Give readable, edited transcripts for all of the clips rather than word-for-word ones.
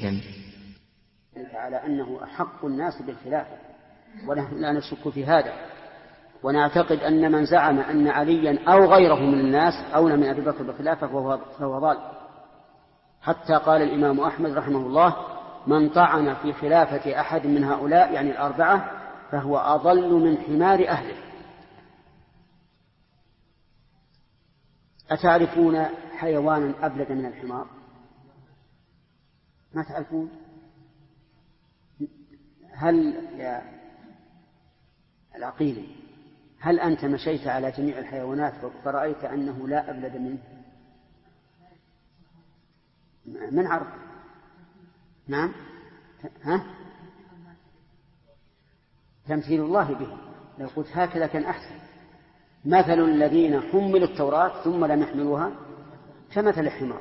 على أنه أحق الناس بالخلافة، ونحن لا نشك في هذا، ونعتقد أن من زعم أن عليا أو غيره من الناس أولى من أبي بكر بالخلافة فهو ضال. حتى قال الإمام أحمد رحمه الله: من طعن في خلافة أحد من هؤلاء يعني الأربعة فهو أضل من حمار أهله. أتعرفون حيوانا أبلد من الحمار؟ ما تعرفون؟ هل يا العقيل هل أنت مشيت على جميع الحيوانات فرأيت أنه لا أبلد منه؟ من عرف؟ نعم. ها؟ تمثيل الله به. لو قلت هكذا كان أحسن. مثل الذين حملوا التوراة ثم لم يحملوها كمثل الحمار.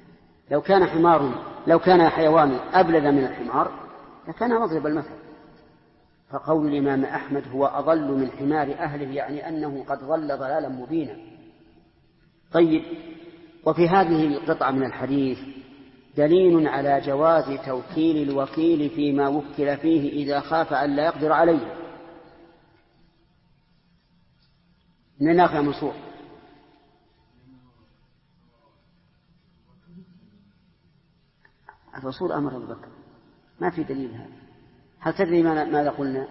لو كان حيوان أبلد من الحمار لكان مضرب المثل. فقول الإمام أحمد هو أضل من حمار أهله يعني أنه قد ضل ضلالا مبينا. طيب، وفي هذه القطعة من الحديث دليل على جواز توكيل الوكيل فيما وكل فيه إذا خاف أن لا يقدر عليه. من ناقل منصور. الرسول أمر أبو بكر، ما في دليل هذا. هل تدري ماذا قلنا؟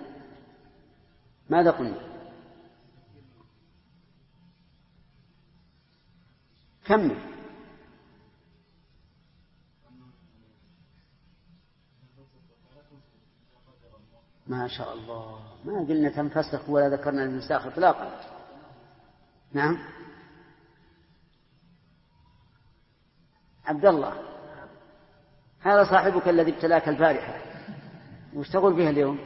كمل. ما شاء الله، ما قلنا تنفسخ ولا ذكرنا المساخ إطلاقا. نعم. عبد الله، هذا صاحبك الذي ابتلاك البارحة، وش تقول فيها اليوم؟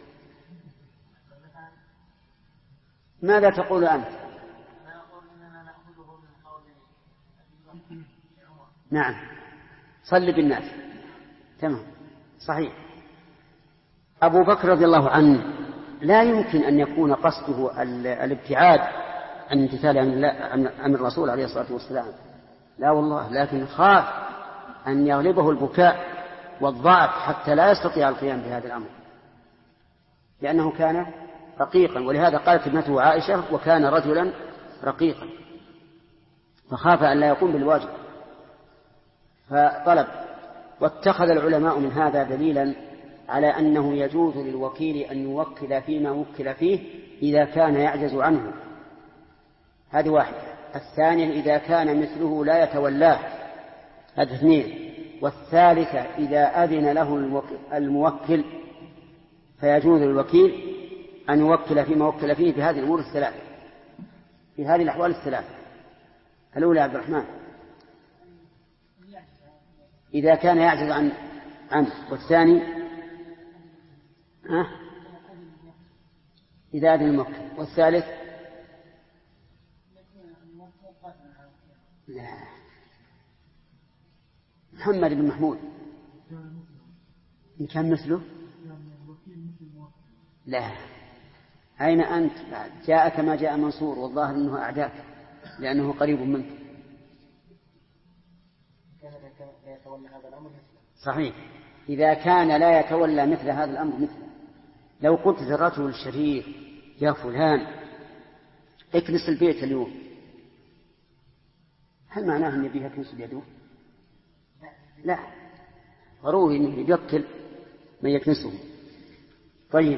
ماذا تقول أنت؟ نعم، صل بالناس. تمام، صحيح. أبو بكر رضي الله عنه لا يمكن أن يكون قصده الابتعاد عن امتثال أمر الرسول عليه الصلاة والسلام، لا والله، لكن خاف أن يغلبه البكاء والضعف حتى لا يستطيع القيام بهذا الأمر، لأنه كان رقيقا. ولهذا قالت ابنته عائشة: وكان رجلا رقيقا، فخاف أن لا يقوم بالواجب فطلب. واتخذ العلماء من هذا دليلا على أنه يجوز للوكيل أن يوكل فيما وكل فيه إذا كان يعجز عنه. هذه واحدة. الثانية إذا كان مثله لا يتولاه. هذه اثنين. والثالثة إذا أذن له الموكل فيجوز للوكيل أن يوكل فيما وكل فيه بهذه الأمور الثلاثة، في هذه الأحوال الثلاثة. الأولى عبد الرحمن إذا كان يعجز عنه، والثاني إذا أذن الموكل، والثالث لا. محمد بن محمود إن كان مثله لا. أين أنت؟ جاءك ما جاء منصور، والظاهر أنه أعداك لأنه قريب منك. صحيح، إذا كان لا يتولى مثل هذا الأمر مثله. لو قلت للرجل الشريف: يا فلان اكنس البيت اليوم، هل معناه أن يبيها كنس بيده؟ لا، ضروري أنه يبطل من يكنسه. طيب،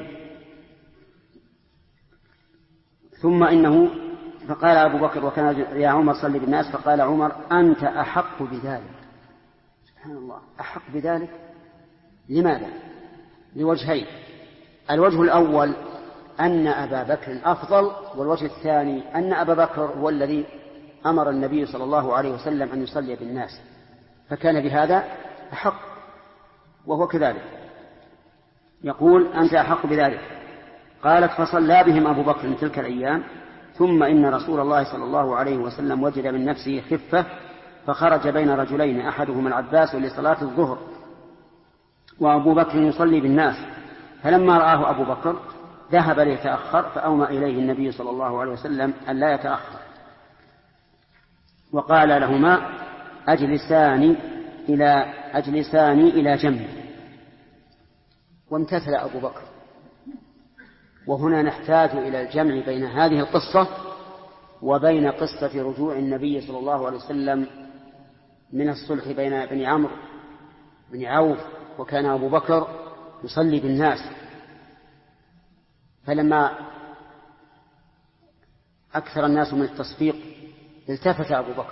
ثم إنه فقال أبو بكر: وكان يا عمر صل بالناس. فقال عمر: أنت أحق بذلك. سبحان الله، أحق بذلك. لماذا؟ لوجهين. الوجه الأول أن أبا بكر أفضل، والوجه الثاني أن أبا بكر هو الذي أمر النبي صلى الله عليه وسلم أن يصلي بالناس، فكان بهذا أحق، وهو كذلك. يقول: أنت أحق بذلك. قالت: فصلى بهم أبو بكر تلك الأيام، ثم إن رسول الله صلى الله عليه وسلم وجد من نفسه خفة، فخرج بين رجلين أحدهما العباس لصلاة الظهر وأبو بكر يصلي بالناس، فلما رآه أبو بكر ذهب ليتأخر، فأومى إليه النبي صلى الله عليه وسلم أن لا يتأخر، وقال لهما: أجلسان إلى أجلساني إلى جنبي. وامتثل أبو بكر. وهنا نحتاج إلى الجمع بين هذه القصة وبين قصة رجوع النبي صلى الله عليه وسلم من الصلح بين بني عمرو بن عوف، وكان أبو بكر يصلي بالناس، فلما أكثر الناس من التصفيق التفت أبو بكر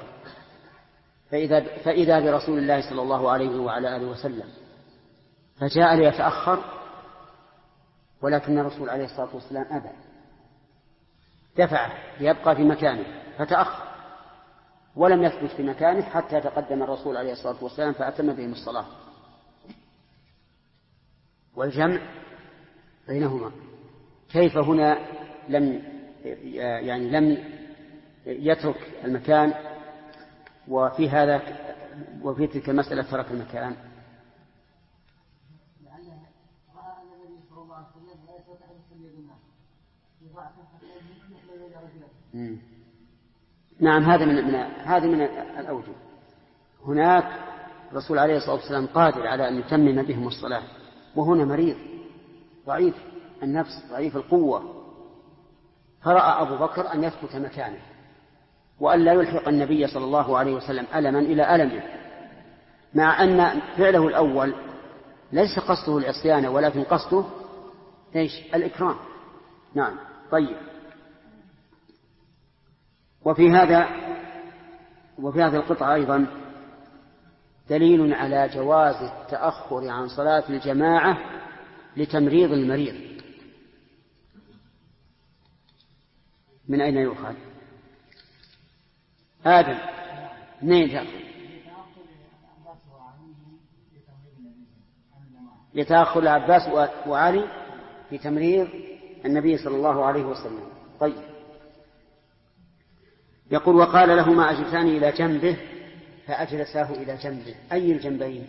فإذا برسول الله صلى الله عليه وعلى آله وسلم، فجاء ليتأخر، ولكن الرسول عليه الصلاة والسلام أبى، دفعه ليبقى في مكانه فتأخر ولم يثبت في مكانه حتى تقدم الرسول عليه الصلاة والسلام فأتم بهم الصلاة. والجمع بينهما كيف هنا لم يترك المكان، وفي تلك المسألة ترك المكان. نعم، هذه من الأوجه. هناك الرسول عليه الصلاة والسلام قادر على أن يتمم بهم الصلاة، وهنا مريض ضعيف النفس ضعيف القوة، فرأى أبو بكر أن يثبت مكانه وأن لا يلحق النبي صلى الله عليه وسلم ألما إلى ألمه، مع أن فعله الأول ليس قصده العصيان ولكن قصده الإكرام. نعم. طيب. وفي هذه القطعة أيضا دليل على جواز التأخر عن صلاة الجماعة لتمريض المريض. من أين يؤخذ؟ آدم منين تأخذ؟ لتأخر العباس وعلي في تمريض النبي صلى الله عليه وسلم. طيب. يقول وقال لهما أجلساني إلى جنبه فأجلساه إلى جنبه. أي الجنبين؟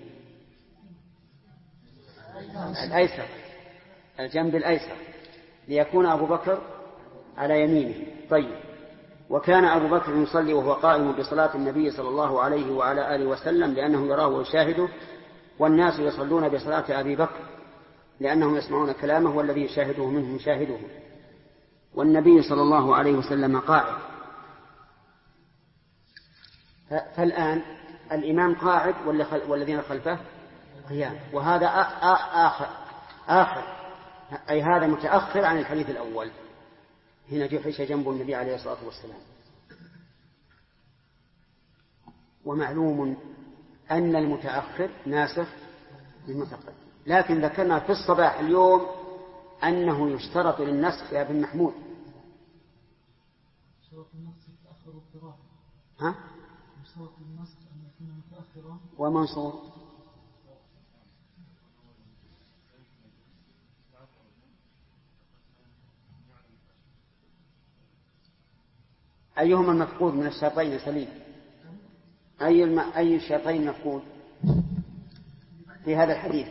الأيسر، الجنب الأيسر، ليكون أبو بكر على يمينه. طيب. وكان أبو بكر يصلي وهو قائم بصلاة النبي صلى الله عليه وعلى آله وسلم لأنه يراه ويشاهده، والناس يصلون بصلاة أبي بكر لأنهم يسمعون كلامه والذي يشاهده منهم يشاهده، والنبي صلى الله عليه وسلم قاعد. فالآن الإمام قاعد والذين خلفه قيام، وهذا آخر أي هذا متأخر عن الحديث الأول. هنا جحش جنب النبي عليه الصلاة والسلام. ومعلوم أن المتأخر ناسخ للمتقدم، لكن ذكرنا في الصباح اليوم أنه يشترط للنسخ يا ابن محمود. ها؟ ومنصور أيهما المفقود من الشرطين يا سليم؟ أي الشرطين مفقود في هذا الحديث؟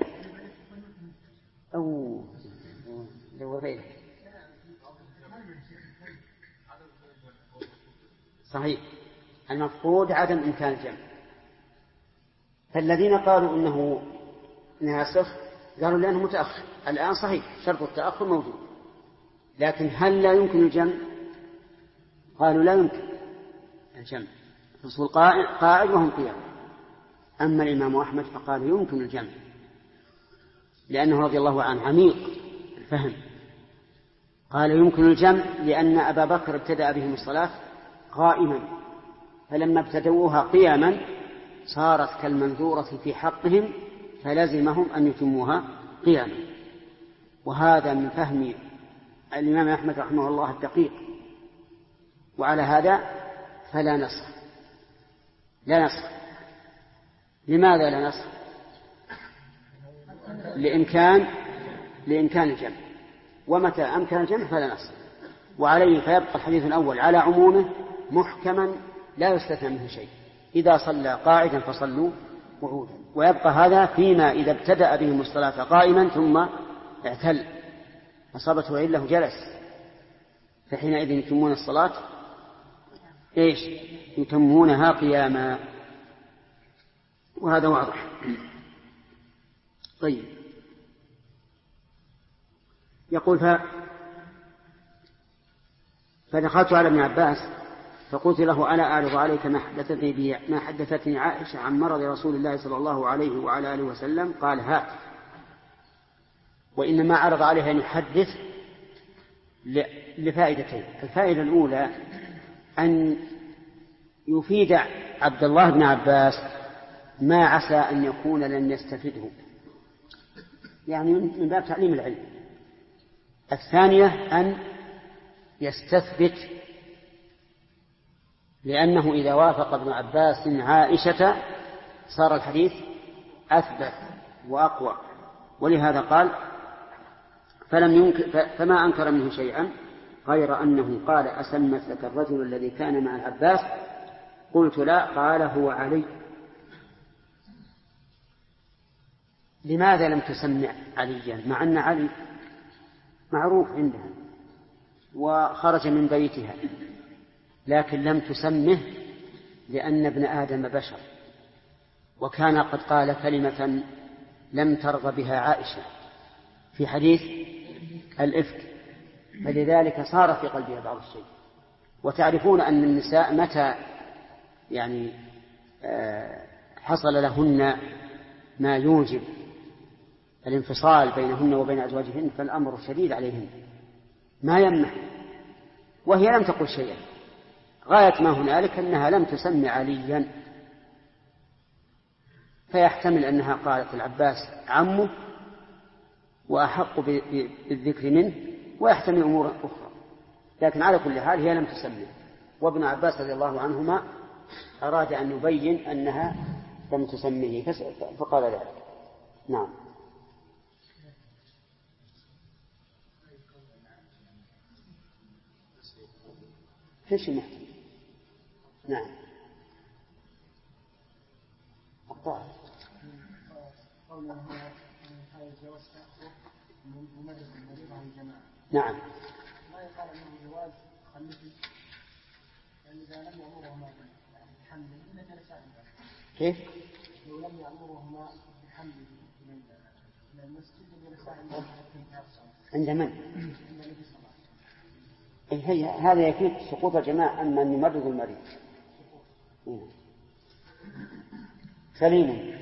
صحيح، المفقود عدم إمكان الجمع. فالذين قالوا إنه ناسخ قالوا لأنه متأخر. الآن صحيح شرط التأخر موجود، لكن هل لا يمكن الجمع؟ قالوا لا يمكن الجمع، الرسول قاعد وهم قيام. أما الإمام أحمد فقال يمكن الجمع، لأنه رضي الله عنه عميق الفهم. قال يمكن الجمع لأن أبا بكر ابتدأ بهم الصلاة قائما، فلما ابتدؤوها قياما صارت كالمنذورة في حقهم فلزمهم أن يتموها قياما. وهذا من فهم الإمام أحمد رحمه الله الدقيق. وعلى هذا فلا نسخ. لا نسخ. لماذا لا نسخ؟ لإمكان الجمع، ومتى أمكن الجمع فلا نسخ. وعليه فيبقى الحديث الأول على عمومه محكما لا يستثنى منه شيء. إذا صلى قاعدا فصلوا قعودا. ويبقى هذا فيما إذا ابتدأ بهم الصلاة قائما ثم اعتل أصابته علة جلس، فحينئذ يتمون الصلاة يتمونها قياما. وهذا واضح. طيب، يقول فدخلت على ابن عباس فقلت له: ألا أعرض عليك ما حدثتني عائشة عن مرض رسول الله صلى الله عليه وعلى آله وسلم؟ قال: هات. وإنما عرض عليه أن يحدث لفائدتين. الفائدة الأولى أن يفيد عبد الله بن عباس ما عسى أن يكون لن يستفده، يعني من باب تعليم العلم. الثانية أن يستثبت، لأنه إذا وافق ابن عباس عائشة صار الحديث أثبت وأقوى. ولهذا قال: فما أنكر منه شيئا غير أنه قال: أسمت لك الرجل الذي كان مع العباس؟ قلت: لا. قال: هو علي. لماذا لم تسمع عليا مع أن علي معروف عندها وخرج من بيتها، لكن لم تسمه لأن ابن آدم بشر، وكان قد قال كلمة لم ترضى بها عائشة في حديث الإفك، فلذلك صار في قلبها بعض الشيء. وتعرفون أن النساء متى يعني حصل لهن ما يوجب الانفصال بينهن وبين أزواجهن فالأمر شديد عليهن، ما يمنع. وهي لم تقل شيئا، غاية ما هنالك أنها لم تسمي عليا، فيحتمل أنها قالت العباس عمه وأحق بالذكر منه، ويحتمل أمور أخرى، لكن على كل حال هي لم تسمي. وابن عباس رضي الله عنهما أراد أن يبين أنها لم تسميه فقال ذلك. نعم. فيش محتمل. نعم. الطاعة. نعم. ما يقال انه جواز خلفي، يعني اذا لم يامرهما بحمل الا جلس عنده. كيف؟ لو لم يامرهما بحمل من المسجد جلس عنده. عند من؟ هذا يفيد سقوط الجماعة. أما أن يمرض المريض سليم.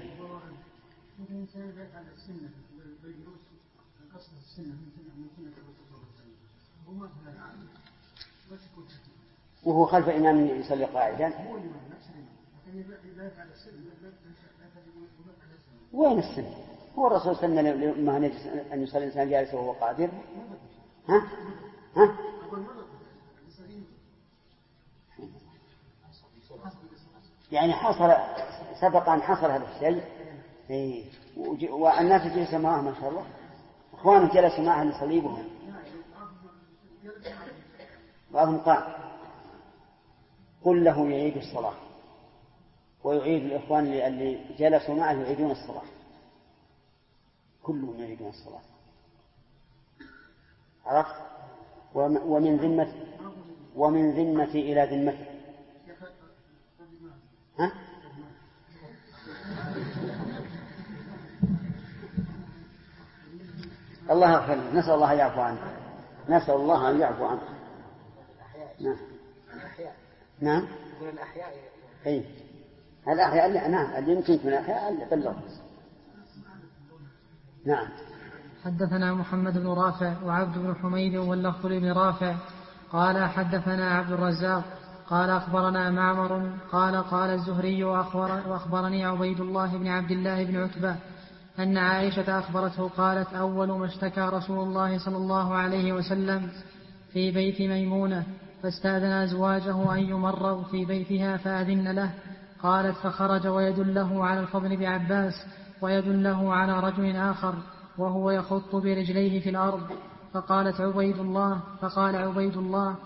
وهو خلف إمام يصلي قاعدا. وين السن؟ هو الرسول سن لما أن يصلي الإنسان جالس وهو قادر. ها؟ يعني حصل سبق أن حصل هذا الشيء. والناس جلسوا معه ما شاء الله، إخوانه جلسوا معه لصليبهم، بعضهم قال: قل له يعيد الصلاة، ويعيد الإخوان اللي جلسوا معه يعيدون الصلاة، كلهم يعيدون الصلاة. عرفت؟ ومن ذمة إلى ذمته. ها؟ الله يغفر له. نسأل الله يعفو عنه. نسأل الله أن يعفو عنه. نعم. نعم. أي الأحياء. نعم. اللي يمكن من الأحياء بلغ. نعم. حدثنا محمد بن رافع وعبد بن حميد واللفظ بن رافع قال حدثنا عبد الرزاق قال أخبرنا معمر قال الزهري وأخبرني عبيد الله بن عبد الله بن عتبة أن عائشة أخبرته قالت: أول ما اشتكى رسول الله صلى الله عليه وسلم في بيت ميمونة فاستأذن أزواجه أن يمرضوا في بيتها فأذن له. قالت: فخرج ويدله على الفضل بعباس ويدله على رجل آخر وهو يخط برجليه في الأرض. فقال عبيد الله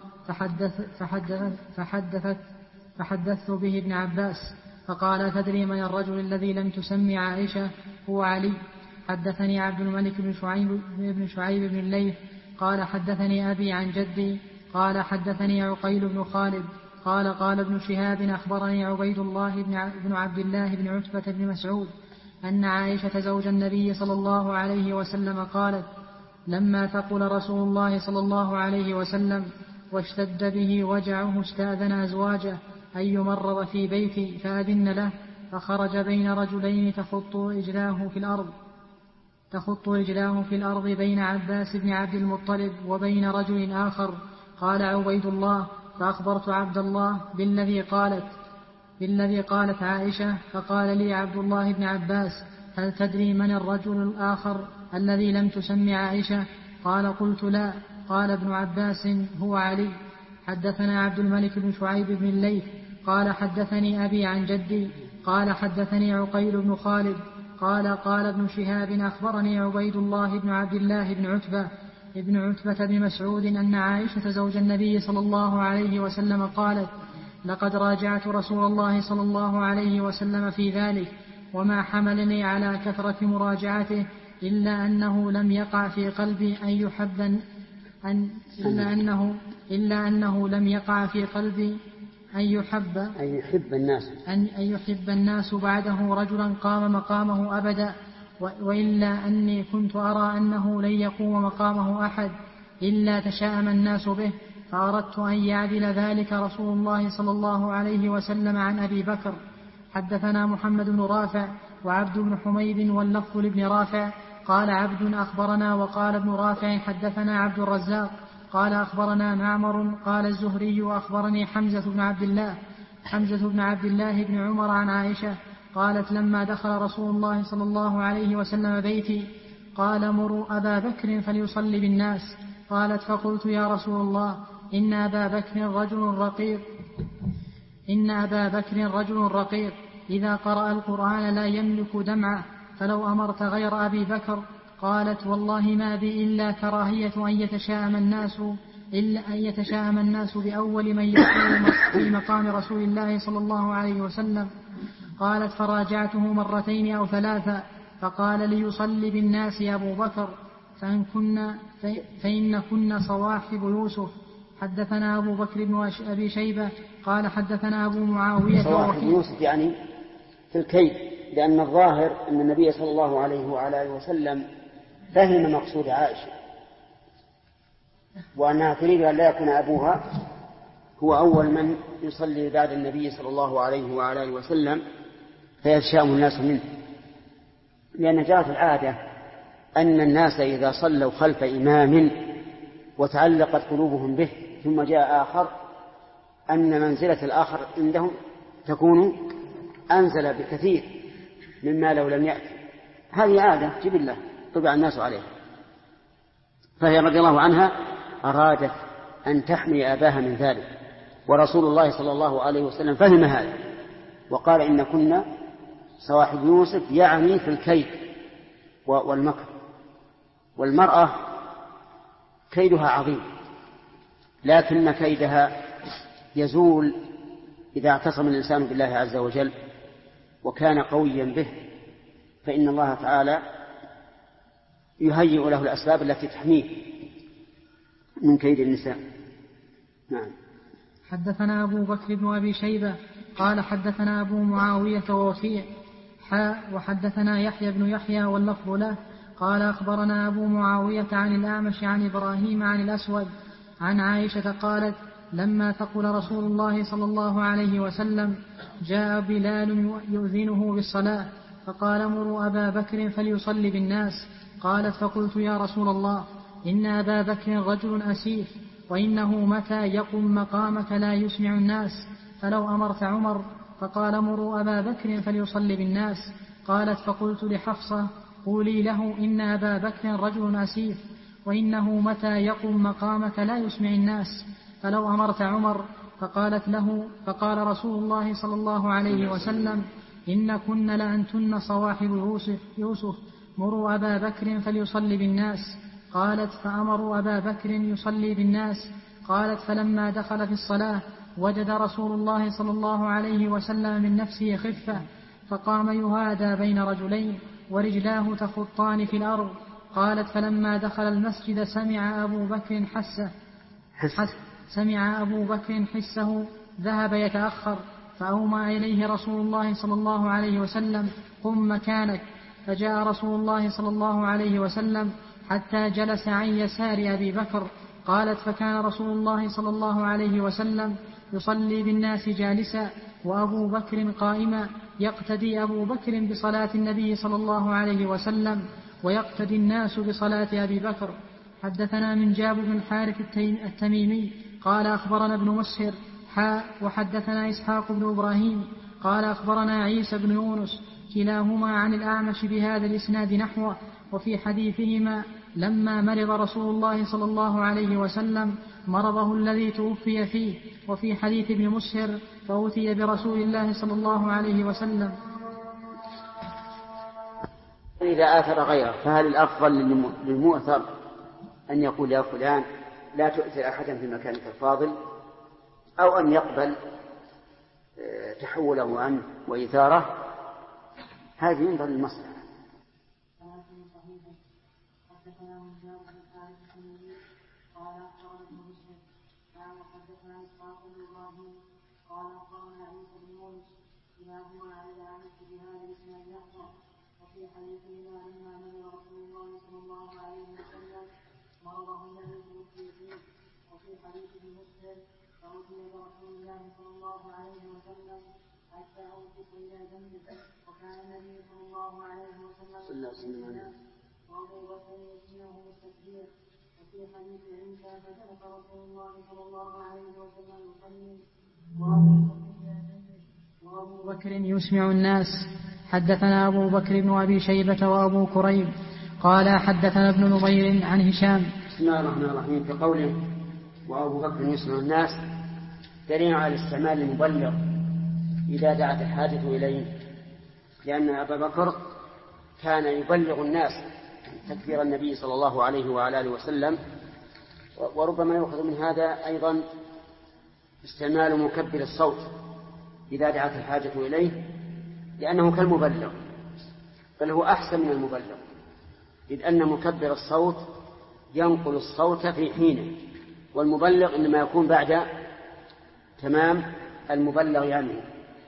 فحدثت به ابن عباس فقال: تدري من الرجل الذي لم تسمي عائشة؟ هو علي. حدثني عبد الملك بن شعيب بن الليث قال حدثني أبي عن جدي قال حدثني عقيل بن خالد قال ابن شهاب أخبرني عبيد الله بن عبد الله بن عتبة بن مسعود أن عائشة زوج النبي صلى الله عليه وسلم قالت لما ثقل رسول الله صلى الله عليه وسلم واشتد به وجعه استأذن أزواجه أن يمرض في بيتي فأذن له، فخرج بين رجلين تخط رجلاه في الأرض بين عباس بن عبد المطلب وبين رجل آخر. قال عبيد الله فأخبرت عبد الله بالذي قالت عائشة، فقال لي عبد الله بن عباس هل تدري من الرجل الآخر الذي لم تسم عائشة؟ قال قلت لا. قال ابن عباس هو علي. حدثنا عبد الملك بن شعيب بن الليث قال حدثني أبي عن جدي قال حدثني عقيل بن خالد قال ابن شهاب أخبرني عبيد الله بن عبد الله بن عتبة بن مسعود أن عائشة زوج النبي صلى الله عليه وسلم قالت لقد راجعت رسول الله صلى الله عليه وسلم في ذلك، وما حملني على كثرة مراجعته إلا أنه لم يقع في قلبي أن يحب الناس بعده رجلا قام مقامه أبدا، وإلا أني كنت أرى أنه لن يقوم مقامه أحد إلا تشاءم الناس به، فأردت أن يعدل ذلك رسول الله صلى الله عليه وسلم عن أبي بكر. حدثنا محمد بن رافع وعبد بن حميد واللفظ لابن رافع قال عبد أخبرنا وقال ابن رافع حدثنا عبد الرزاق قال أخبرنا معمر قال الزهري أخبرني حمزة بن عبد الله بن عمر عن عائشة قالت لما دخل رسول الله صلى الله عليه وسلم بيتي قال مروا أبا بكر فليصلي بالناس. قالت فقلت يا رسول الله إن أبا بكر رجل رقيق إذا قرأ القرآن لا يملك دمعه، فلو أمرت غير أبي بكر. قالت والله ما بي إلا كراهية أن يتشاءم الناس بأول من يقوم في مقام رسول الله صلى الله عليه وسلم. قالت فراجعته مرتين أو ثلاثة فقال ليصلي بالناس أبو بكر فإن كن صواحب يوسف. حدثنا أبو بكر بن أبي شيبة قال حدثنا أبو معاوية صواحب يوسف يعني في الكيد، لأن الظاهر أن النبي صلى الله عليه وعلى آله وسلم فهم مقصود عائشة، وأنها تريد أن لا يكون أبوها هو أول من يصلي بعد النبي صلى الله عليه وعلى آله وسلم فيتشاءم الناس منه، لأن جاءت العادة أن الناس إذا صلوا خلف إمام وتعلقت قلوبهم به ثم جاء آخر أن منزلة الآخر عندهم تكون أنزل بكثير مما لو لم يأتي. هذه عادة جبلة طبع الناس عليها، فهي رضي الله عنها أرادت أن تحمي أباها من ذلك، ورسول الله صلى الله عليه وسلم فهم هذا وقال إن كنا صواحب يوسف، يعني في الكيد والمكر. والمرأة كيدها عظيم، لكن كيدها يزول إذا اعتصم الإنسان بالله عز وجل وكان قويا به، فإن الله تعالى يهيئ له الأسباب التي تحميه من كيد النساء. نعم. حدثنا أبو بكر بن أبي شيبة قال حدثنا أبو معاوية ووكيع وحدثنا يحيى بن يحيى واللفظ له قال أخبرنا أبو معاوية عن الأعمش عن إبراهيم عن الأسود عن عائشة قالت لما ثقل رسول الله صلى الله عليه وسلم جاء بلال يؤذنه بالصلاة فقال مروا أبا بكر فليصلي بالناس. قالت فقلت يا رسول الله إن أبا بكر رجل أسيف وإنه متى يقم مقامك لا يسمع الناس، فلو أمرت عمر. فقال مروا أبا بكر فليصلي بالناس. قالت فقلت لحفصة قولي له إن أبا بكر رجل أسيف وإنه متى يقم مقامك لا يسمع الناس، فلو أمرت عمر. فقالت له فقال رسول الله صلى الله عليه وسلم إن كن لأنتن صواحب يوسف مروا أبا بكر فليصلي بالناس. قالت فأمروا أبا بكر يصلي بالناس. قالت فلما دخل في الصلاة وجد رسول الله صلى الله عليه وسلم من نفسه خفة فقام يهادى بين رجلين ورجلاه تخطان في الأرض. قالت فلما دخل المسجد سمع أبو بكر حسه ذهب يتأخر فأومى إليه رسول الله صلى الله عليه وسلم قم مكانك. فجاء رسول الله صلى الله عليه وسلم حتى جلس عن يسار أبي بكر. قالت فكان رسول الله صلى الله عليه وسلم يصلي بالناس جالسا وأبو بكر قائما، يقتدي أبو بكر بصلاة النبي صلى الله عليه وسلم ويقتدي الناس بصلاة أبي بكر. حدثنا من جابر بن الحارث التميمي قال أخبرنا ابن مسهر وحدثنا إسحاق بن إبراهيم قال أخبرنا عيسى بن يونس كلاهما عن الأعمش بهذا الإسناد نحوه. وفي حديثهما لما مرض رسول الله صلى الله عليه وسلم مرضه الذي توفي فيه. وفي حديث ابن مسهر فأوتي برسول الله صلى الله عليه وسلم. إذا آثر غيره فهل الأفضل للمؤثر أن يقول يا فلان لا تؤثر أحدا في مكانك الفاضل، أو أن يقبل تحوله عنه وإثاره؟ هذه ينظر للمصلحة. وكان النبي صلى الله عليه وسلم وأبو بكر يسمعه التكبير. وفي حديث عيسى فجلس رسول الله صلى الله عليه وسلم يصلي وأبو بكر يسمع الناس. حدثنا أبو بكر بن أبي شيبة وأبو كريب قال حدثنا ابن نمير عن هشام. بسم الله الرحمن الرحيم. في قوله وأبو بكر يسمع الناس دليل على استعمال المبلغ إذا دعت الحاجة إليه، لأن أبا بكر كان يبلغ الناس تكبير النبي صلى الله عليه وعلى آله وسلم. وربما يؤخذ من هذا أيضا استعمال مكبر الصوت إذا دعت الحاجة إليه، لأنه كالمبلغ، بل هو أحسن من المبلغ، إذ أن مكبر الصوت ينقل الصوت في حينه، والمبلغ إنما يكون بعد تمام المبلغ عنه.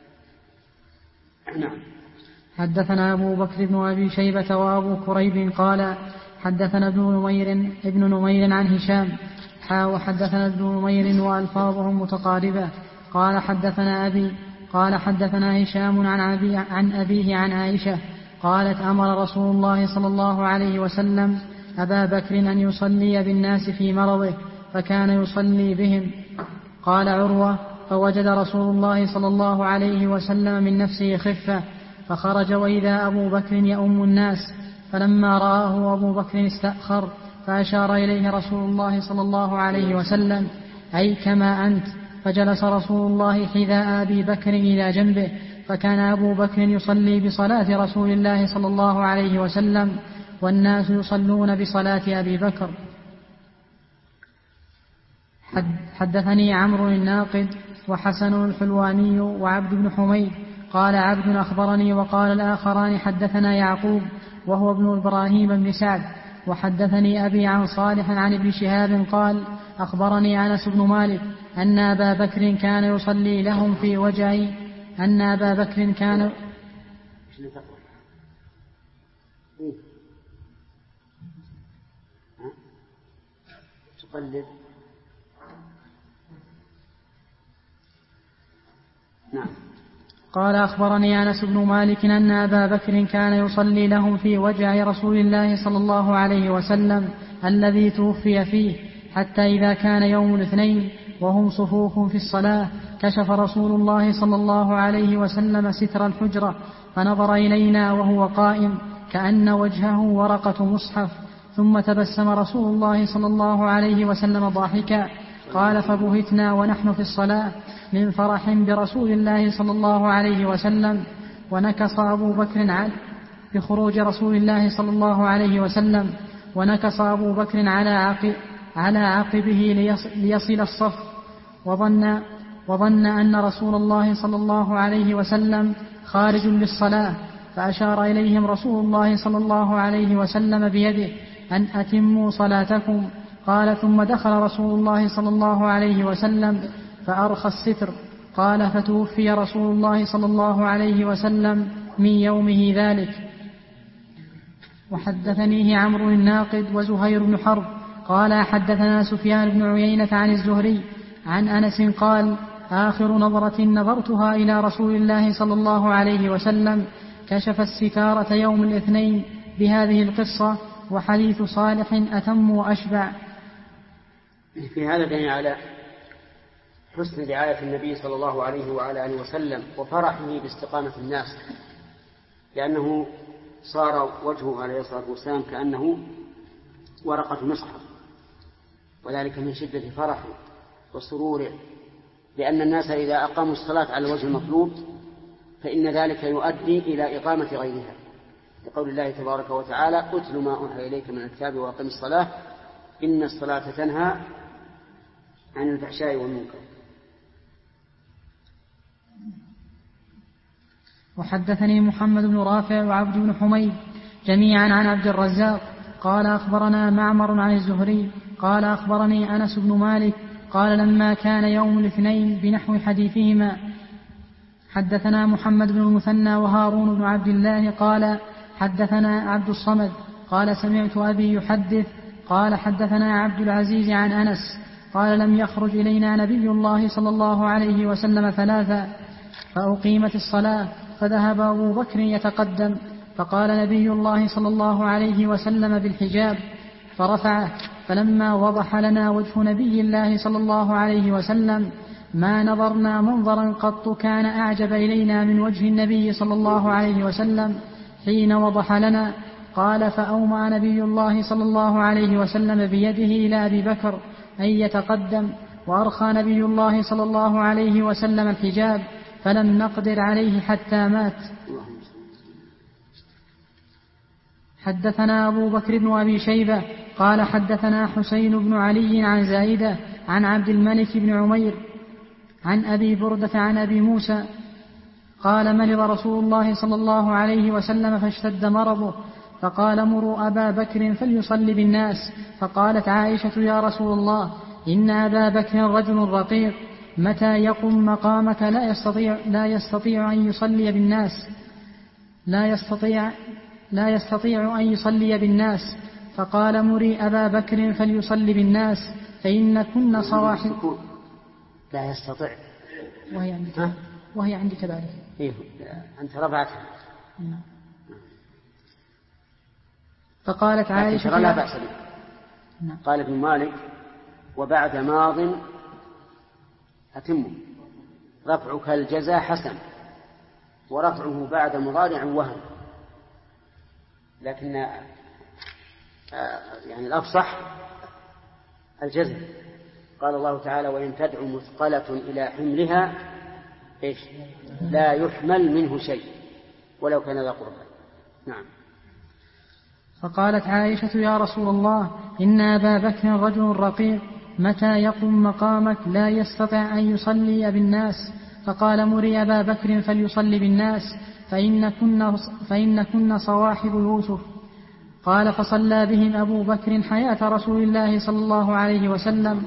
نعم. حدثنا أبو بكر بن أبي شيبة وأبو كريب قال حدثنا ابن نمير عن هشام وحدثنا ابن نمير وألفاظهم متقاربة قال حدثنا أبي قال حدثنا هشام عن أبيه عن عائشة قالت أمر رسول الله صلى الله عليه وسلم أبا بكر أن يصلي بالناس في مرضه فكان يصلي بهم. قال عروة فوجد رسول الله صلى الله عليه وسلم من نفسه خفة فخرج وإذا أبو بكر يؤم الناس، فلما رآه أبو بكر استأخر فأشار إليه رسول الله صلى الله عليه وسلم أي كما أنت، فجلس رسول الله حذاء أبي بكر إلى جنبه، فكان أبو بكر يصلي بصلاة رسول الله صلى الله عليه وسلم والناس يصلون بصلاة أبي بكر. حدثني عمرو الناقد وحسن الحلواني وعبد بن حميد قال عبد أخبرني وقال الآخران حدثنا يعقوب وهو ابن إبراهيم بن سعد وحدثني أبي عن صالح عن ابن شهاب قال أخبرني أنس بن مالك أن أبا بكر كان يصلي لهم في وجهه أن أبا بكر كان تقلد. نعم. قال أخبرني أنس بن مالك أن أبا بكر كان يصلي لهم في وجع رسول الله صلى الله عليه وسلم الذي توفي فيه، حتى إذا كان يوم الاثنين وهم صفوف في الصلاة كشف رسول الله صلى الله عليه وسلم ستر الحجرة فنظر إلينا وهو قائم كأن وجهه ورقة مصحف، ثم تبسم رسول الله صلى الله عليه وسلم ضاحكا. قال فبهتنا ونحن في الصلاة من فرح برسول الله صلى الله عليه وسلم، ونكص أبو بكر بخروج رسول الله صلى الله عليه وسلم، ونكص أبو بكر على عقبه ليصل الصف، وظن أن رسول الله صلى الله عليه وسلم خارج للصلاة، فأشار إليهم رسول الله صلى الله عليه وسلم بيده أن أتموا صلاتكم. قال ثم دخل رسول الله صلى الله عليه وسلم فأرخى الستر، قال فتوفي رسول الله صلى الله عليه وسلم من يومه ذلك. وحدثنيه عمرو الناقد وزهير بن حرب قال حدثنا سفيان بن عيينة عن الزهري عن أنس قال آخر نظرة نظرتها إلى رسول الله صلى الله عليه وسلم كشف الستارة يوم الاثنين بهذه القصة، وحديث صالح أتم وأشبع. في هذا دليل على حسن رعاية النبي صلى الله عليه وعلى آله وسلم وفرحه باستقامة الناس، لأنه صار وجهه عليه الصلاة والسلام كأنه ورقة مصحف، وذلك من شدة فرحه وسروره، لأن الناس إذا أقاموا الصلاة على الوجه المطلوب فإن ذلك يؤدي إلى إقامة غيرها، لقول الله تبارك وتعالى أتل ما أوحي إليك من الكتاب وأقم الصلاة إن الصلاة تنهى عن الفحشاء والمنكر. وحدثني محمد بن رافع وعبد بن حميد جميعا عن عبد الرزاق قال أخبرنا معمر عن الزهري قال أخبرني أنس بن مالك قال لما كان يوم الاثنين بنحو حديثهما حدثنا محمد بن المثنى وهارون بن عبد الله قال حدثنا عبد الصمد قال سمعت أبي يحدث قال حدثنا عبد العزيز عن أنس قال لم يخرج إلينا نبي الله صلى الله عليه وسلم ثلاثا فأقيمت الصلاة فذهب أبو بكر يتقدم فقال نبي الله صلى الله عليه وسلم بالحجاب فرفعه، فلما وضح لنا وجه نبي الله صلى الله عليه وسلم ما نظرنا منظرا قط كان أعجب إلينا من وجه النبي صلى الله عليه وسلم حين وضح لنا. قال فأومأ نبي الله صلى الله عليه وسلم بيده إلى أبي بكر أن يتقدم، وأرخى نبي الله صلى الله عليه وسلم الحجاب فلم نقدر عليه حتى مات. حدثنا أبو بكر بن أبي شيبة قال حدثنا حسين بن علي عن زائدة عن عبد الملك بن عمير عن أبي بردة عن أبي موسى قال مرض رسول الله صلى الله عليه وسلم فاشتد مرضه فقال مروا أبا بكر فليصلي بالناس، فقالت عائشة يا رسول الله إن أبا بكر رجل رقيق متى يقم مقامك لا يستطيع أن يصلي بالناس لا يستطيع أن يصلي بالناس، فقال مري أبا بكر فليصلي بالناس فإن كن صواحب لا يستطيع وهي عندي كذلك. إيه أنت رفعتها. فقالت عائشة لا بأس به. قال ابن مالك وبعد ماض أتم رفعك الجزاء حسن ورفعه بعد مضارع وهم، لكن يعني الأفصح الجزم. قال الله تعالى وإن تدع مثقلة إلى حملها إيش لا يحمل منه شيء ولو كان ذا قربى. نعم. فقالت عائشة يا رسول الله إن أبا بكر رجل رقيق متى يقوم مقامك لا يستطيع أن يصلي بالناس، فقال مري أبا بكر فليصلي بالناس فإن كن صواحب يوسف. قال فصلى بهم أبو بكر حياة رسول الله صلى الله عليه وسلم.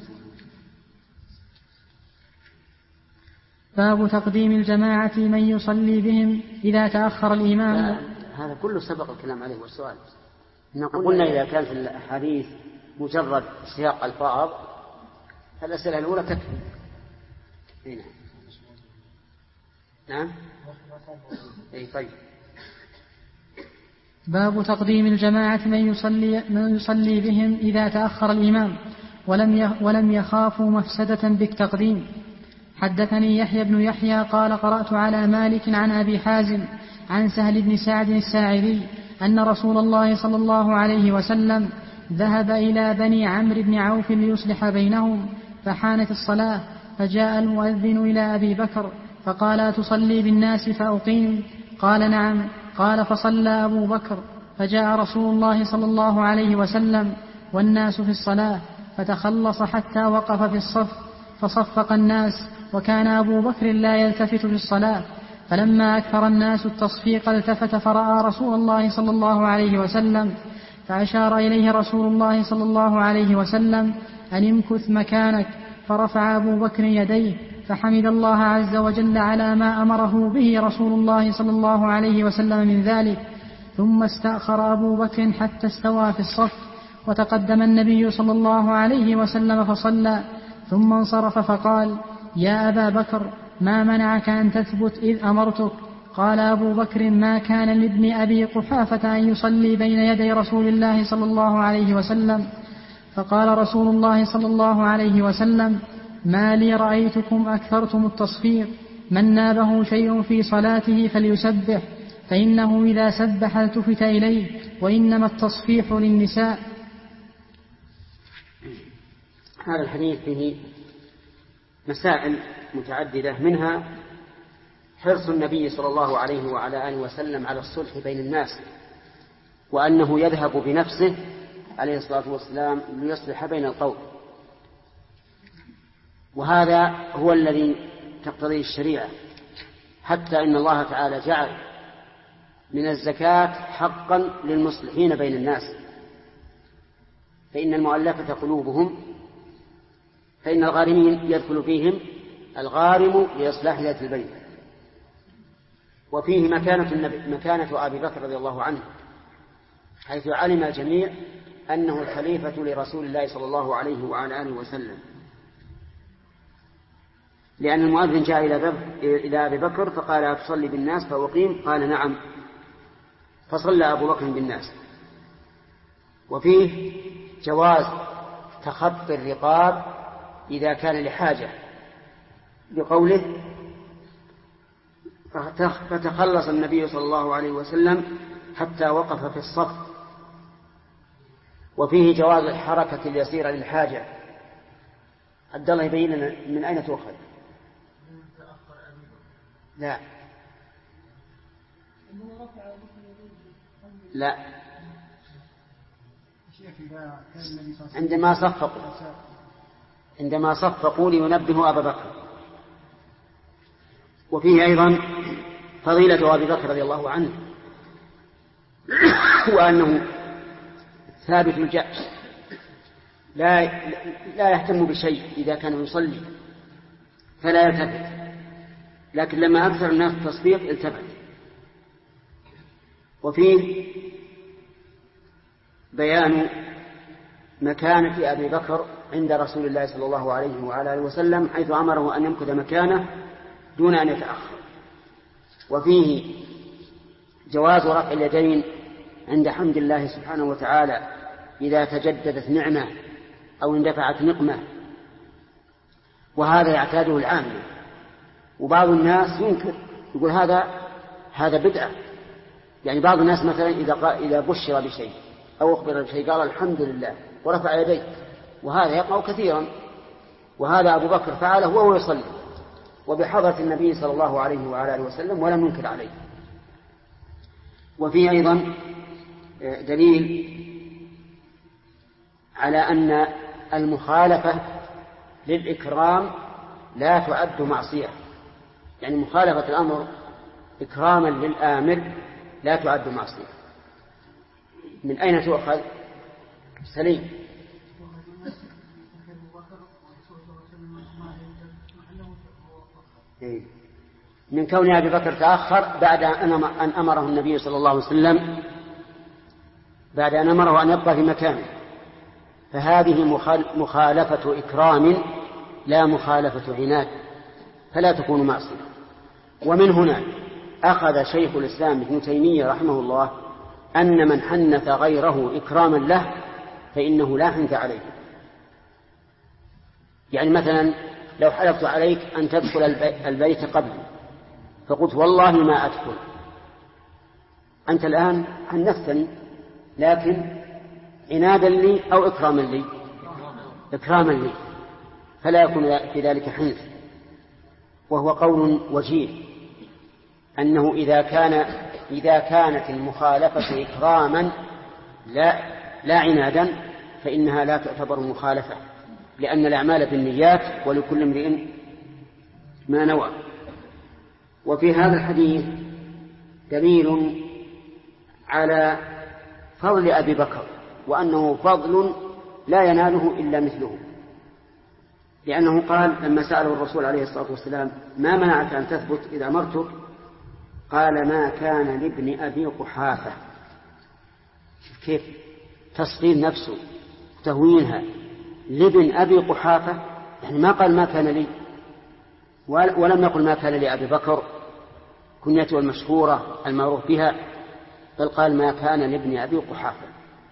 باب تقديم الجماعة من يصلي بهم إذا تأخر الإمام. هذا كله سبق الكلام عليه والسؤال. قلنا إذا كان في الحديث مجرد سياق الفاظ الأسئلة الأولى تكفي. نعم. طيب. باب تقديم الجماعة من يصلي بهم إذا تأخر الإمام ولم يخافوا مفسدة بالتقديم. حدثني يحيى بن يحيى قال قرأت على مالك عن أبي حازم عن سهل بن سعد الساعدي أن رسول الله صلى الله عليه وسلم ذهب إلى بني عمرو بن عوف ليصلح بينهم، فحانت الصلاة فجاء المؤذن إلى أبي بكر فقال تصلي بالناس فأقيم؟ قال نعم. قال فصلى أبو بكر فجاء رسول الله صلى الله عليه وسلم والناس في الصلاة فتخلص حتى وقف في الصف فصفق الناس، وكان أبو بكر لا يلتفت في الصلاة، فلما أكثر الناس التصفيق التفت فرأى رسول الله صلى الله عليه وسلم فأشار إليه رسول الله صلى الله عليه وسلم أن امكث مكانك، فرفع أبو بكر يديه فحمد الله عز وجل على ما أمره به رسول الله صلى الله عليه وسلم من ذلك، ثم استأخر أبو بكر حتى استوى في الصف، وتقدم النبي صلى الله عليه وسلم فصلى، ثم انصرف فقال: يا أبا بكر، ما منعك أن تثبت إذ أمرتك؟ قال أبو بكر: ما كان لابن أبي قحافة أن يصلي بين يدي رسول الله صلى الله عليه وسلم. فقال رسول الله صلى الله عليه وسلم: ما لي رأيتكم أكثرتم التصفيق، من نابه شيء في صلاته فليسبح، فإنه إذا سبح التفت إليه، وإنما التصفيح للنساء. هذا الحديث فيه مسائل متعددة، منها حرص النبي صلى الله عليه وعلى آله وسلم على الصلح بين الناس، وأنه يذهب بنفسه عليه الصلاة والسلام ليصلح بين القوم، وهذا هو الذي تقتضيه الشريعة، حتى إن الله تعالى جعل من الزكاة حقا للمصلحين بين الناس، فإن المؤلفة قلوبهم، فإن الغارمين يدخل فيهم الغارم لإصلاح ذات البين. وفيه مكانة أبي بكر رضي الله عنه، حيث علم الجميع أنه الخليفة لرسول الله صلى الله عليه وعلى آله وسلم، لأن المؤذن جاء إلى أبي بكر فقال: أتصلي بالناس فأقيم؟ قال: نعم. فصلى أبو بكر بالناس. وفيه جواز تخطي الرقاب إذا كان لحاجة، بقوله: فتخلص النبي صلى الله عليه وسلم حتى وقف في الصف. وفيه جواز الحركة اليسيرة للحاجة. عبد الله يبين لنا من أين تؤخذ؟ لا لا، عندما صفقوا لينبهوا أبا بكر. وفيه أيضا فضيلة أبي بكر رضي الله عنه، وأنه ثابت الجأش، لا يهتم بشيء إذا كان يصلي فلا يلتفت، لكن لما أكثر الناس التصفيق التفت. وفيه بيان مكانة أبي بكر عند رسول الله صلى الله عليه وعلى آله وسلم، حيث أمره أن يمكث مكانه دون أن يتأخر. وفيه جواز رفع اليدين عند حمد الله سبحانه وتعالى إذا تجددت نعمة أو اندفعت نقمة، وهذا يعتاده العامة. وبعض الناس ينكر، يقول هذا بدعة. يعني بعض الناس مثلا إذا بشر بشيء أو أخبر بشيء قال الحمد لله ورفع يديه، وهذا يقع كثيرا، وهذا أبو بكر فعله وهو يصلي وبحضرة النبي صلى الله عليه وعلى آله وسلم ولم ينكر عليه. وفيه أيضا دليل على أن المخالفة للإكرام لا تعد معصية، يعني مخالفة الأمر إكراما للآمر لا تعد معصية. من أين تؤخذ؟ سليم. من كون أبي بكر تأخر بعد أن أمره النبي صلى الله عليه وسلم، بعد أن أمره أن يبقى في مكانه، فهذه مخالفة إكرام لا مخالفة عناد، فلا تكون معصية. ومن هنا أخذ شيخ الإسلام ابن تيمية رحمه الله أن من حنث غيره إكراما له فإنه لا حنث عليه. يعني مثلا لو حلفت عليك أن تدخل البيت قبلي فقلت والله ما أدخل، أنت الآن حنثتني، لكن عنادا لي أو إكراما لي؟ إكراما لي، فلا يكون في ذلك حنث. وهو قول وجيه أنه إذا كانت المخالفة إكراما لا عنادا فإنها لا تعتبر مخالفة، لأن الأعمال بالنيات ولكل امرئ ما نوى. وفي هذا الحديث دليل على فضل أبي بكر، وأنه فضل لا يناله إلا مثله، لأنه قال لما سأله الرسول عليه الصلاة والسلام ما منعك أن تثبت إذا أمرتك؟ قال ما كان لابن أبي قحافة. كيف تصغير نفسه تهوينها لابن أبي قحافة، يعني ما قال ما كان لي، ولم يقل ما كان لأبي بكر كنيته المشهورة المعروف بها، بل قال ما كان لابن أبي قحافة.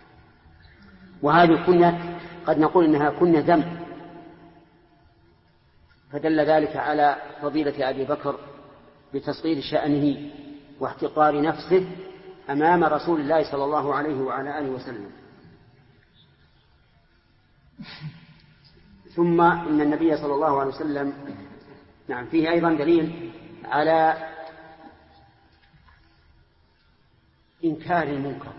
وهذه كنية قد نقول إنها كنية ذم، فدل ذلك على فضيلة أبي بكر بتصغير شأنه واحتقار نفسه أمام رسول الله صلى الله عليه وعلى آله وسلم. ثم إن النبي صلى الله عليه وسلم نعم فيه أيضا دليل على إنكار المنكر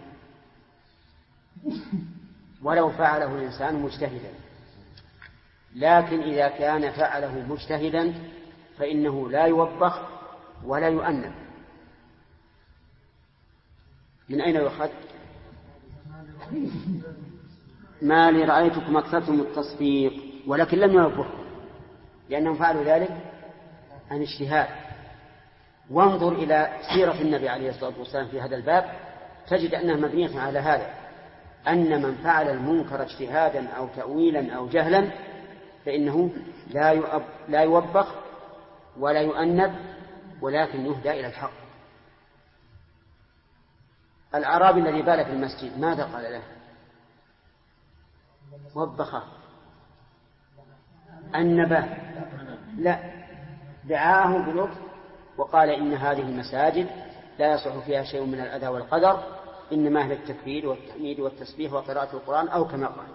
ولو فعله الإنسان مجتهدا، لكن إذا كان فعله مجتهدا فإنه لا يوبخ ولا يؤنب. من أين يؤخذ؟ ما لي رأيتكم أكثرتم التصفيق، ولكن لم يوبخوا لأنهم فعلوا ذلك عن اجتهاد. وانظر إلى سيرة النبي عليه الصلاة والسلام في هذا الباب تجد أنها مبنية على هذا، أن من فعل المنكر اجتهادا أو تأويلا أو جهلا فإنه لا يوبخ ولا يؤنب، ولكن يهدى إلى الحق. الأعرابي الذي بال في المسجد ماذا قال له؟ وبخه أنبه؟ لا، دعاه بلطف وقال إن هذه المساجد لا يصح فيها شيء من الأذى والقدر، إنما أهل التكبير والتحميد والتسبيح وقراءة القرآن أو كما قال.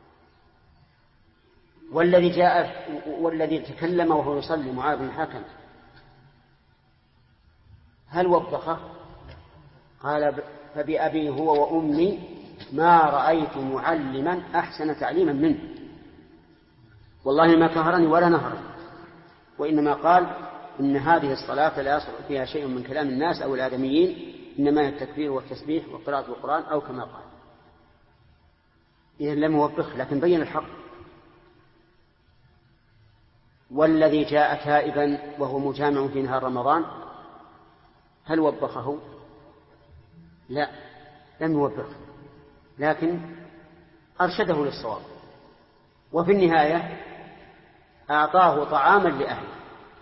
والذي تكلم وهو يصلي معاذ بن الحكم هل وبخه؟ قال فبأبي هو وأمي ما رأيت معلما أحسن تعليما منه، والله ما كهرني ولا نهرني، وإنما قال إن هذه الصلاة لا يصح فيها شيء من كلام الناس أو الآدميين، إنما التكبير والتسبيح وقراءة القرآن أو كما قال. إذن لم يوبخ لكن بين الحق. والذي جاء تائبا وهو مجامع في نهار رمضان هل وبخه؟ لا، لم يوبخه، لكن أرشده للصواب. وفي النهاية أعطاه طعاما لأهله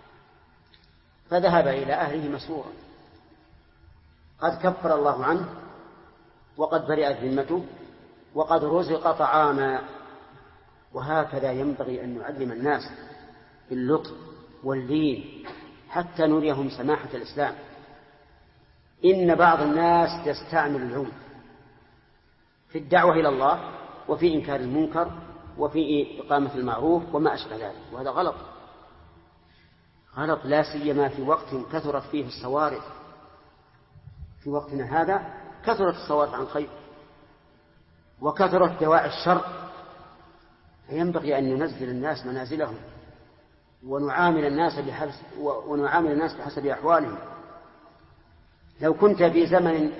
فذهب إلى أهله مسرورا، قد كفر الله عنه وقد برئت ذمته وقد رزق طعاما. وهكذا ينبغي أن نعلم الناس باللطف واللين حتى نريهم سماحة الإسلام. إن بعض الناس يستعمل العنف في الدعوة إلى الله وفي إنكار المنكر وفي إقامة المعروف وما أشبه ذلك، وهذا غلط لا سيما في وقت كثرت فيه الصوارف. في وقتنا هذا كثرت الصوارف عن خير وكثرت دواعي الشر، فينبغي أن ننزل الناس منازلهم ونعامل الناس بحسب أحوالهم. لو كنت في زمن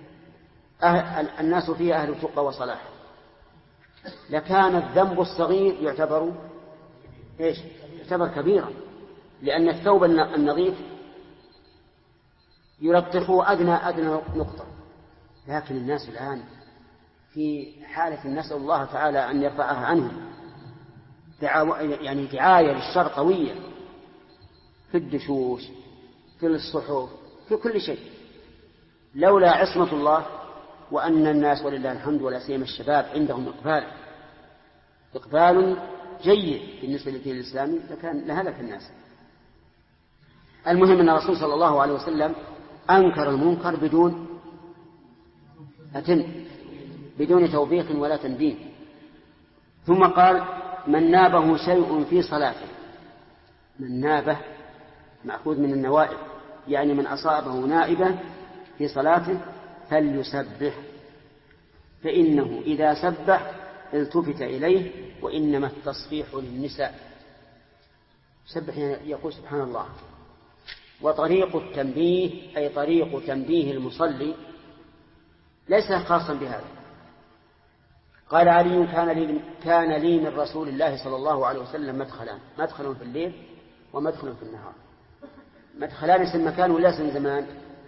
الناس فيه أهل تقى وصلاح لكان الذنب الصغير يعتبر كبيرا، لأن الثوب النظيف يلطخه أدنى نقطة. لكن الناس الآن في حالة نسأل الله تعالى أن يرفعها عنهم، يعني دعاية للشر قوية في الدشوش في الصحف في كل شيء، لولا عصمة الله وأن الناس ولله الحمد ولا سيما الشباب عندهم إقبال جيد بالنسبة للدين الإسلامي لكان لهلك الناس. المهم أن الرسول صلى الله عليه وسلم أنكر المنكر بدون توبيخ ولا تنبيه. ثم قال من نابه شيء في صلاته، من نابه مأخوذ من النوائب، يعني من أصابه نائبة في صلاته فليسبح، فإنه إذا سبح التفت إليه، وإنما التصفيح للنساء. سبح يقول سبحان الله. وطريق التنبيه أي طريق تنبيه المصلي ليس خاصا بهذا، قال علي كان لي من رسول الله صلى الله عليه وسلم مدخلان، مدخل في الليل ومدخل في النهار. مدخلان اسم مكان ولا اسم زمان؟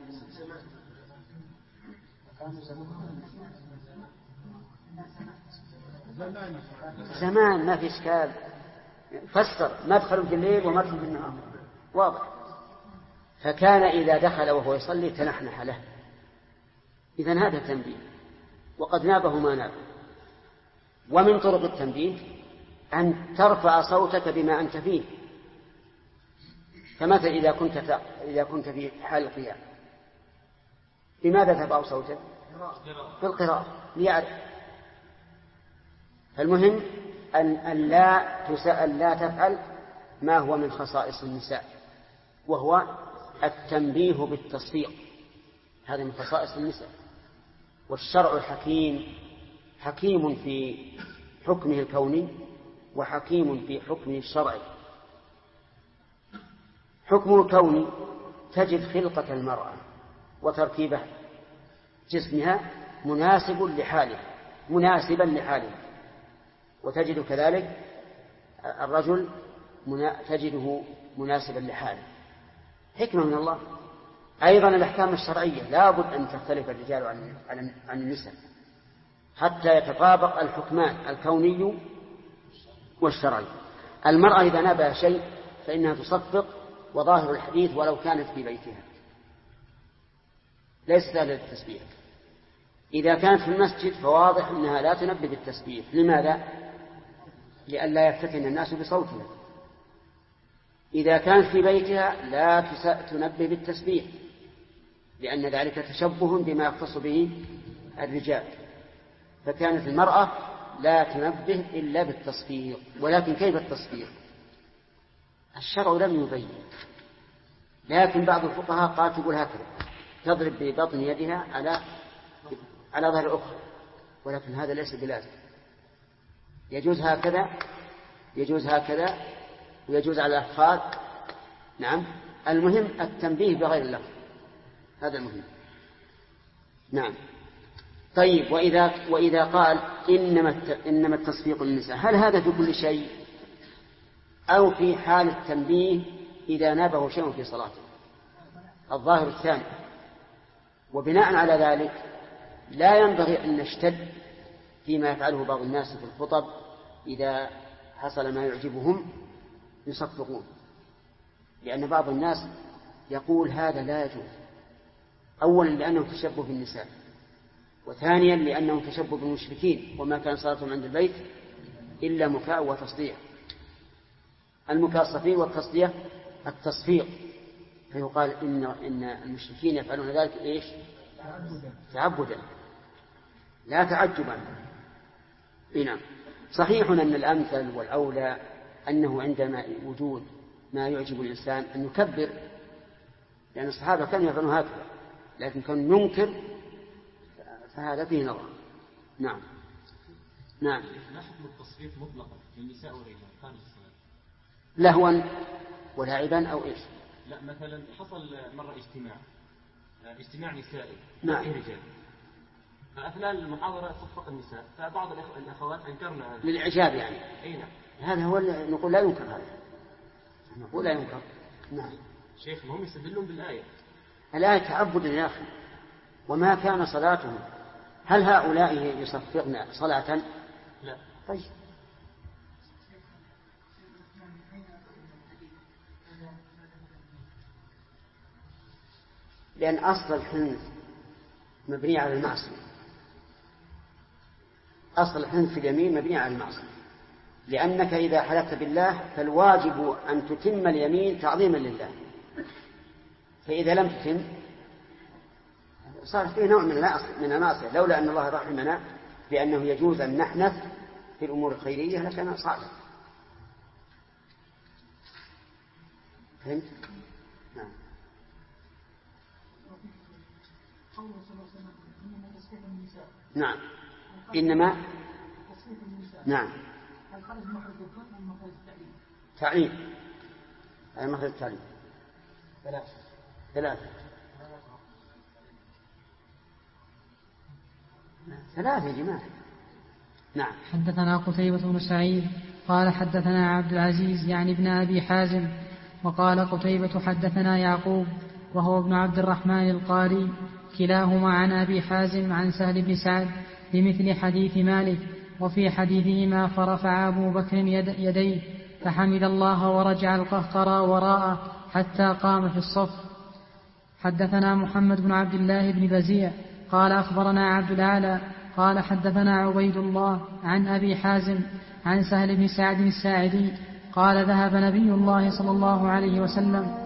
زمان، ما في إشكال. فسر مدخل في الليل ومدخل في النهار، واضح. فكان إذا دخل وهو يصلي تنحنح له، إذن هذا تنبيه، وقد نابه ما نابه. ومن طرق التنبيه أن ترفع صوتك بما أنت فيه. فمثلا إذا كنت في حال القيام بماذا ترفع صوتك؟ بالقراءة ليعرف. فالمهم أن لا تفعل ما هو من خصائص النساء، وهو التنبيه بالتصفيق. هذا من خصائص النساء. والشرع حكيم في حكمه الكوني وحكيم في حكمه الشرعي. حكمه الكوني تجد خلقة المرأة وتركيبة جسمها مناسبا لحاله، وتجد كذلك الرجل تجده مناسبا لحاله. حكمة من الله. أيضا الأحكام الشرعية لا بد أن تختلف الرجال عن النساء حتى يتطابق الحكمان الكوني والشرعي. المرأة إذا نابها شيء فإنها تصفق، وظاهر الحديث ولو كانت في بيتها ليست أهلا للتسبيح. إذا كانت في المسجد فواضح أنها لا تنبه بالتسبيح. لماذا؟ لئلا يفتتن الناس بصوتها. إذا كانت في بيتها لا تنبه بالتسبيح، لأن ذلك تشبه بما يختص به الرجال. فكانت المرأة لا تنبه إلا بالتصفيق. ولكن كيف التصفيق؟ الشرع لم يبين، لكن بعض الفقهاء قال تقول هكذا، تضرب ببطن يدها على ظهر الأخرى، ولكن هذا ليس بلازم. يجوز هكذا ويجوز على الأفخاذ. نعم، المهم التنبيه بغير اللفظ، هذا المهم. نعم. طيب، وإذا قال إنما التصفيق للنساء، هل هذا في كل شيء أو في حال التنبيه إذا نابه شيء في صلاته؟ الظاهر الثاني. وبناء على ذلك لا ينبغي أن نشتد فيما يفعله بعض الناس في الخطب، إذا حصل ما يعجبهم يصفقون، لأن بعض الناس يقول هذا لا يجوز. أولا لأنه تشبه بالنساء، وثانيا لأنه تشبه بالمشركين، وما كان صلاتهم عند البيت إلا مكاء وتصديع. المكاء الصفير والتصديع التصفيق. فيقال إن المشركين يفعلون ذلك إيش؟ تعبدا لا تعجبا. نعم. صحيح أن الأمثل والأولى أنه عندما وجود ما يعجب الإنسان أن يكبر، لأن الصحابة كانوا يفعلون هكذا، لكن كانوا ينكر، فهذا فيه نظر. نعم. ما حكم التصفيق مطلقا للنساء والرجال خارج الصلاة؟ لهوا ولعبا أو إيش؟ لا، مثلا حصل مرة اجتماع نسائي نعم. رجال، فأثناء المحاضرة صفق النساء، فبعض الأخوات أنكرنا هذا للإعجاب يعني. أي نعم. هذا هو نقول لا ينكر، هذا نقول لا ينكر. نعم. شيخ، هم يستدلون بالآية. الآية تعبد يا أخي، وما كان صلاتهم. هل هؤلاء يصفقن صلاة؟ لا. طيب. لأن أصل الحنث مبني على المعصية. أصل الحنث في اليمين مبني على المعصية، لأنك إذا حلفت بالله فالواجب أن تتم اليمين تعظيما لله، فإذا لم تتم صار فيه نوع من المعصية. لولا أن الله رحمنا بأنه يجوز أن نحنث في الأمور الخيرية لكان صعبا. فهمت؟ نعم. نعم. إنما نعم. تعليم. أي مخرج التعليم. ثلاثة يا جماعة. نعم. حدثنا قتيبة بن سعيد قال حدثنا عبد العزيز يعني ابن أبي حازم. وقال قتيبة حدثنا يعقوب وهو ابن عبد الرحمن القاري كلاهما عن أبي حازم عن سهل بن سعد بمثل حديث مالك. وفي حديثهما فرفع أبو بكر يديه فحمد الله ورجع القهقرى وراءه حتى قام في الصف. حدثنا محمد بن عبد الله بن بزيع قال أخبرنا عبد الأعلى قال حدثنا عبيد الله عن أبي حازم عن سهل بن سعد الساعدي قال ذهب نبي الله صلى الله عليه وسلم